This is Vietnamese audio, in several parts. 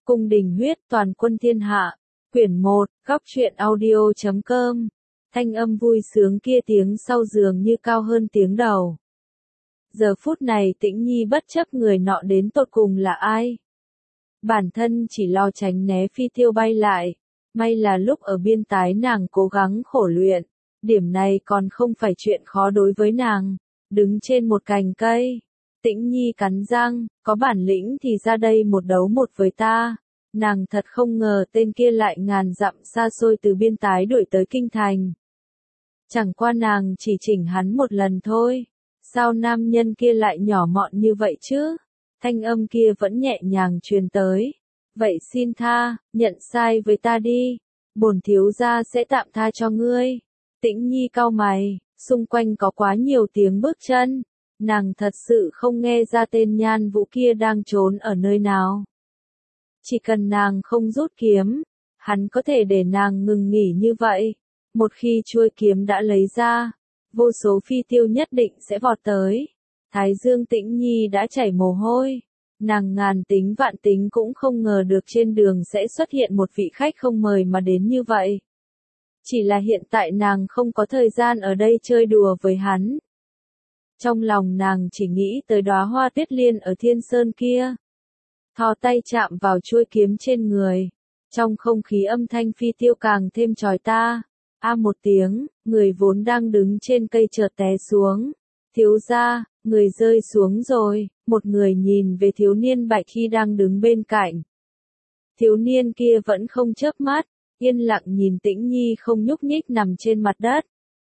Cung đình huyết toàn quân thiên hạ. Quyển 1, góc truyện audio.com. Thanh âm vui sướng kia tiếng sau dường như cao hơn tiếng đầu. Giờ phút này Tĩnh Nhi bất chấp người nọ đến tột cùng là ai. Bản thân chỉ lo tránh né phi tiêu bay lại. May là lúc ở biên tái nàng cố gắng khổ luyện. Điểm này còn không phải chuyện khó đối với nàng. Đứng trên một cành cây. Tĩnh Nhi cắn răng, có bản lĩnh thì ra đây một đấu một với ta. Nàng thật không ngờ tên kia lại ngàn dặm xa xôi từ biên tái đuổi tới kinh thành. Chẳng qua nàng chỉ chỉnh hắn một lần thôi. Sao nam nhân kia lại nhỏ mọn như vậy chứ? Thanh âm kia vẫn nhẹ nhàng truyền tới. Vậy xin tha, nhận sai với ta đi. Bổn thiếu gia sẽ tạm tha cho ngươi. Tĩnh Nhi cau mày, xung quanh có quá nhiều tiếng bước chân. Nàng thật sự không nghe ra tên Nhan Vũ kia đang trốn ở nơi nào. Chỉ cần nàng không rút kiếm, hắn có thể để nàng ngừng nghỉ như vậy. Một khi chuôi kiếm đã lấy ra, vô số phi tiêu nhất định sẽ vọt tới. Thái dương Tĩnh Nhi đã chảy mồ hôi. Nàng ngàn tính vạn tính cũng không ngờ được trên đường sẽ xuất hiện một vị khách không mời mà đến như vậy. Chỉ là hiện tại nàng không có thời gian ở đây chơi đùa với hắn. Trong lòng nàng chỉ nghĩ tới đóa hoa tuyết liên ở thiên sơn kia. Thò tay chạm vào chuôi kiếm trên người. Trong không khí âm thanh phi tiêu càng thêm chói ta. Một tiếng, người vốn đang đứng trên cây chợt té xuống. Thiếu gia, người rơi xuống rồi. Một người nhìn về thiếu niên bạch khi đang đứng bên cạnh. Thiếu niên kia vẫn không chớp mắt, yên lặng nhìn Tĩnh Nhi không nhúc nhích nằm trên mặt đất.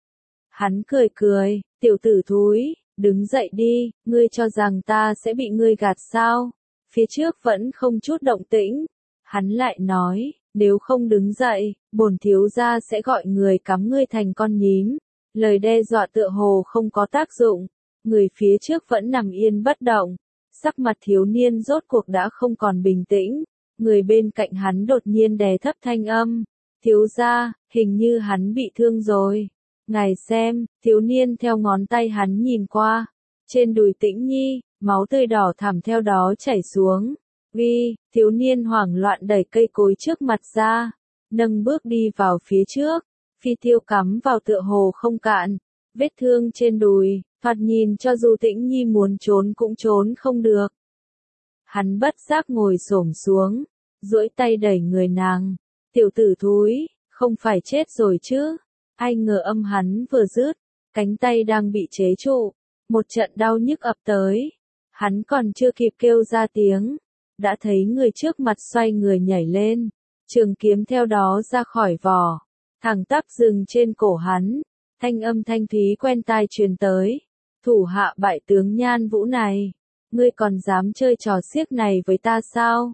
Hắn cười cười, tiểu tử thúi, đứng dậy đi, ngươi cho rằng ta sẽ bị ngươi gạt sao? Phía trước vẫn không chút động tĩnh. Hắn lại nói, nếu không đứng dậy, bổn thiếu gia sẽ gọi người cắm ngươi thành con nhím. Lời đe dọa tựa hồ không có tác dụng. Người phía trước vẫn nằm yên bất động. Sắc mặt thiếu niên rốt cuộc đã không còn bình tĩnh. Người bên cạnh hắn đột nhiên đè thấp thanh âm. Thiếu gia, hình như hắn bị thương rồi. Ngài xem, thiếu niên theo ngón tay hắn nhìn qua. Trên đùi Tĩnh Nhi, máu tươi đỏ thẳm theo đó chảy xuống. Thiếu niên hoảng loạn đẩy cây cối trước mặt ra. Nâng bước đi vào phía trước. Phi tiêu cắm vào tựa hồ không cạn. Vết thương trên đùi, thoạt nhìn cho dù Tĩnh Nhi muốn trốn cũng trốn không được. Hắn bất giác ngồi xổm xuống. Duỗi tay đẩy người nàng. Tiểu tử thúi, không phải chết rồi chứ? Ai ngờ âm hắn vừa dứt, cánh tay đang bị chế trụ. Một trận đau nhức ập tới. Hắn còn chưa kịp kêu ra tiếng. Đã thấy người trước mặt xoay người nhảy lên. Trường kiếm theo đó ra khỏi vỏ. Thẳng tắp dừng trên cổ hắn. Thanh âm thanh thúy quen tai truyền tới. Thủ hạ bại tướng Nhan Vũ này. Ngươi còn dám chơi trò xiếc này với ta sao?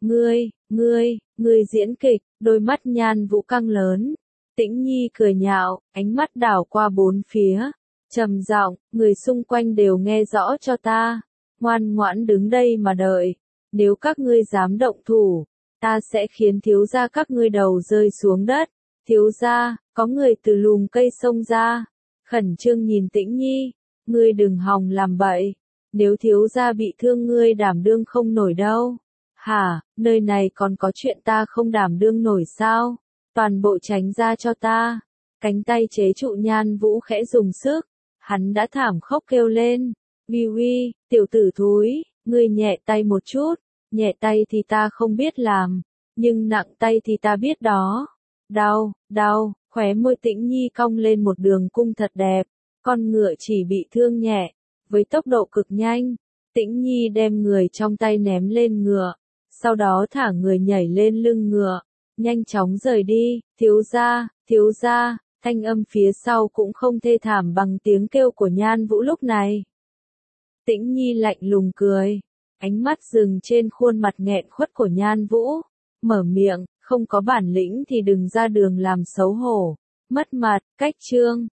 Ngươi diễn kịch, đôi mắt Nhan Vũ căng lớn. Tĩnh Nhi cười nhạo, ánh mắt đảo qua bốn phía. Trầm giọng, người xung quanh đều nghe rõ cho ta. Ngoan ngoãn đứng đây mà đợi. Nếu các ngươi dám động thủ, ta sẽ khiến thiếu gia các ngươi đầu rơi xuống đất. Thiếu gia, có người từ lùm cây xông ra. Khẩn trương nhìn Tĩnh Nhi, ngươi đừng hòng làm bậy. Nếu thiếu gia bị thương ngươi đảm đương không nổi đâu. Hả, nơi này còn có chuyện ta không đảm đương nổi sao? Toàn bộ tránh ra cho ta. Cánh tay chế trụ Nhan Vũ khẽ dùng sức. Hắn đã thảm khóc kêu lên. Tiểu tử thúi, ngươi nhẹ tay một chút. Nhẹ tay thì ta không biết làm. Nhưng nặng tay thì ta biết đó. Đau, khóe môi Tĩnh Nhi cong lên một đường cung thật đẹp. Con ngựa chỉ bị thương nhẹ. Với tốc độ cực nhanh, Tĩnh Nhi đem người trong tay ném lên ngựa. Sau đó thả người nhảy lên lưng ngựa. Nhanh chóng rời đi. Thiếu gia, thanh âm phía sau cũng không thê thảm bằng tiếng kêu của Nhan Vũ lúc này. Tĩnh Nhi lạnh lùng cười. Ánh mắt dừng trên khuôn mặt nghẹn khuất của Nhan Vũ. Mở miệng, không có bản lĩnh thì đừng ra đường làm xấu hổ. Mất mặt, cách chương.